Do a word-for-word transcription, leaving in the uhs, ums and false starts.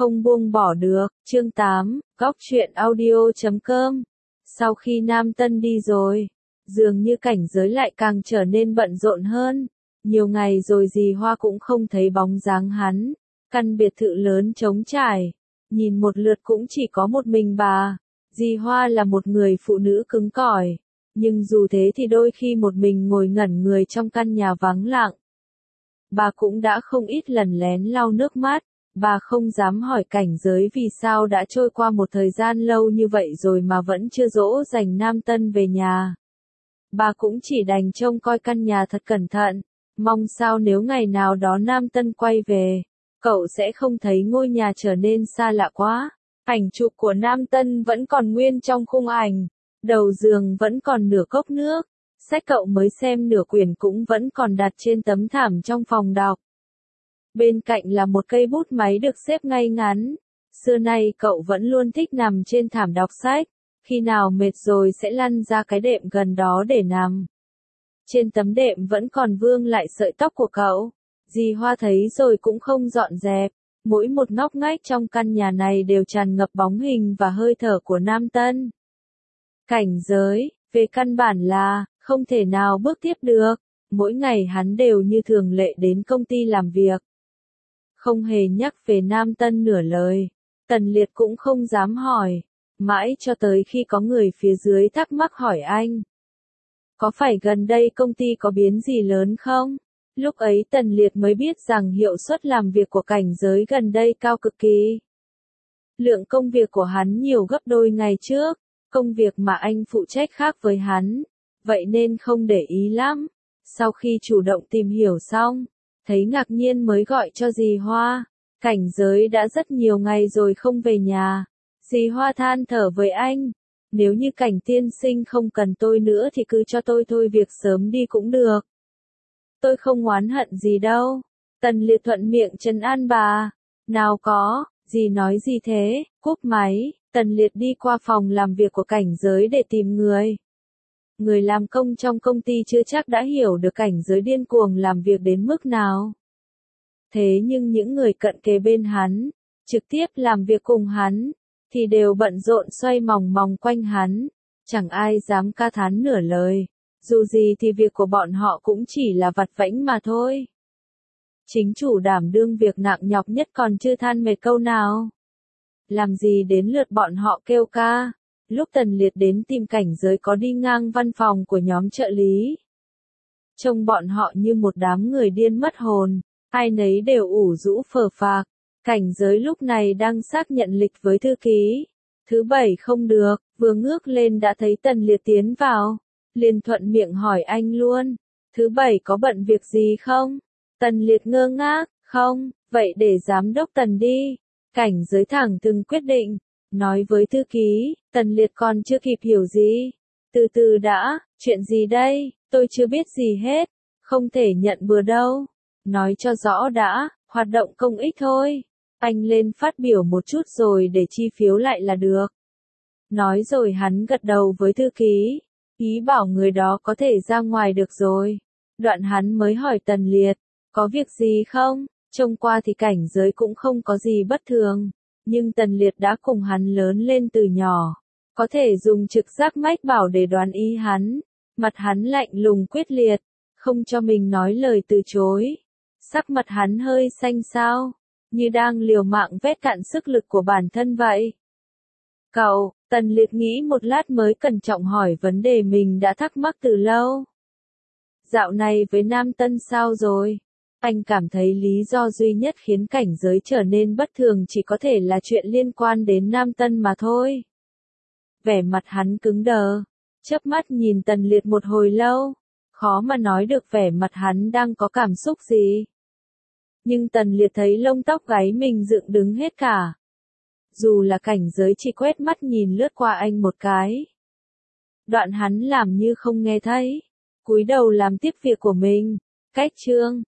Không buông bỏ được, chương tám, góc truyện audio chấm com. Sau khi Nam Tân đi rồi, dường như cảnh giới lại càng trở nên bận rộn hơn. Nhiều ngày rồi dì Hoa cũng không thấy bóng dáng hắn. Căn biệt thự lớn trống trải, nhìn một lượt cũng chỉ có một mình bà. Dì Hoa là một người phụ nữ cứng cỏi, nhưng dù thế thì đôi khi một mình ngồi ngẩn người trong căn nhà vắng lặng. Bà cũng đã không ít lần lén lau nước mắt. Bà không dám hỏi cảnh giới vì sao đã trôi qua một thời gian lâu như vậy rồi mà vẫn chưa dỗ dành Nam Tân về nhà. Bà cũng chỉ đành trông coi căn nhà thật cẩn thận, mong sao nếu ngày nào đó Nam Tân quay về, cậu sẽ không thấy ngôi nhà trở nên xa lạ quá. Ảnh chụp của Nam Tân vẫn còn nguyên trong khung ảnh, đầu giường vẫn còn nửa cốc nước, sách cậu mới xem nửa quyển cũng vẫn còn đặt trên tấm thảm trong phòng đọc. Bên cạnh là một cây bút máy được xếp ngay ngắn. Xưa nay cậu vẫn luôn thích nằm trên thảm đọc sách, khi nào mệt rồi sẽ lăn ra cái đệm gần đó để nằm. Trên tấm đệm vẫn còn vương lại sợi tóc của cậu. Dì Hoa thấy rồi cũng không dọn dẹp. Mỗi một ngóc ngách trong căn nhà này đều tràn ngập bóng hình và hơi thở của Nam Tân. Cảnh giới, về căn bản là, không thể nào bước tiếp được. Mỗi ngày hắn đều như thường lệ đến công ty làm việc. Không hề nhắc về Nam Tân nửa lời. Tần Liệt cũng không dám hỏi. Mãi cho tới khi có người phía dưới thắc mắc hỏi anh. Có phải gần đây công ty có biến gì lớn không? Lúc ấy Tần Liệt mới biết rằng hiệu suất làm việc của cảnh giới gần đây cao cực kỳ. Lượng công việc của hắn nhiều gấp đôi ngày trước. Công việc mà anh phụ trách khác với hắn. Vậy nên không để ý lắm. Sau khi chủ động tìm hiểu xong, thấy ngạc nhiên mới gọi cho dì Hoa. Cảnh giới đã rất nhiều ngày rồi không về nhà. Dì Hoa than thở với anh. Nếu như Cảnh tiên sinh không cần tôi nữa thì cứ cho tôi thôi việc sớm đi cũng được. Tôi không oán hận gì đâu. Tần Liệt thuận miệng trấn an bà. Nào có, dì nói gì thế, cúp máy. Tần Liệt đi qua phòng làm việc của cảnh giới để tìm người. Người làm công trong công ty chưa chắc đã hiểu được cảnh giới điên cuồng làm việc đến mức nào. Thế nhưng những người cận kề bên hắn, trực tiếp làm việc cùng hắn, thì đều bận rộn xoay mòng mòng quanh hắn. Chẳng ai dám ca thán nửa lời. Dù gì thì việc của bọn họ cũng chỉ là vặt vãnh mà thôi. Chính chủ đảm đương việc nặng nhọc nhất còn chưa than mệt câu nào. Làm gì đến lượt bọn họ kêu ca. Lúc Tần Liệt đến tìm cảnh giới có đi ngang văn phòng của nhóm trợ lý. Trông bọn họ như một đám người điên mất hồn, ai nấy đều ủ rũ phờ phạc. Cảnh giới lúc này đang xác nhận lịch với thư ký. Thứ bảy không được, vừa ngước lên đã thấy Tần Liệt tiến vào. Liền thuận miệng hỏi anh luôn. Thứ bảy có bận việc gì không? Tần Liệt ngơ ngác, không, vậy để giám đốc Tần đi. Cảnh giới thẳng thừng quyết định. Nói với thư ký, Tần Liệt còn chưa kịp hiểu gì. Từ từ đã, chuyện gì đây, tôi chưa biết gì hết, không thể nhận bừa đâu. Nói cho rõ đã, hoạt động công ích thôi. Anh lên phát biểu một chút rồi để chi phiếu lại là được. Nói rồi hắn gật đầu với thư ký, ý bảo người đó có thể ra ngoài được rồi. Đoạn hắn mới hỏi Tần Liệt, có việc gì không? Trông qua thì cảnh giới cũng không có gì bất thường. Nhưng Tần Liệt đã cùng hắn lớn lên từ nhỏ. Có thể dùng trực giác mách bảo để đoán ý hắn. Mặt hắn lạnh lùng quyết liệt. Không cho mình nói lời từ chối. Sắc mặt hắn hơi xanh xao. Như đang liều mạng vét cạn sức lực của bản thân vậy. Cậu, Tần Liệt nghĩ một lát mới cẩn trọng hỏi vấn đề mình đã thắc mắc từ lâu. Dạo này với Nam Tân sao rồi? Anh cảm thấy lý do duy nhất khiến cảnh giới trở nên bất thường chỉ có thể là chuyện liên quan đến Nam Tân mà thôi. Vẻ mặt hắn cứng đờ, chớp mắt nhìn Tần Liệt một hồi lâu, khó mà nói được vẻ mặt hắn đang có cảm xúc gì. Nhưng Tần Liệt thấy lông tóc gáy mình dựng đứng hết cả. Dù là cảnh giới chỉ quét mắt nhìn lướt qua anh một cái. Đoạn hắn làm như không nghe thấy, cúi đầu làm tiếp việc của mình. Cách chương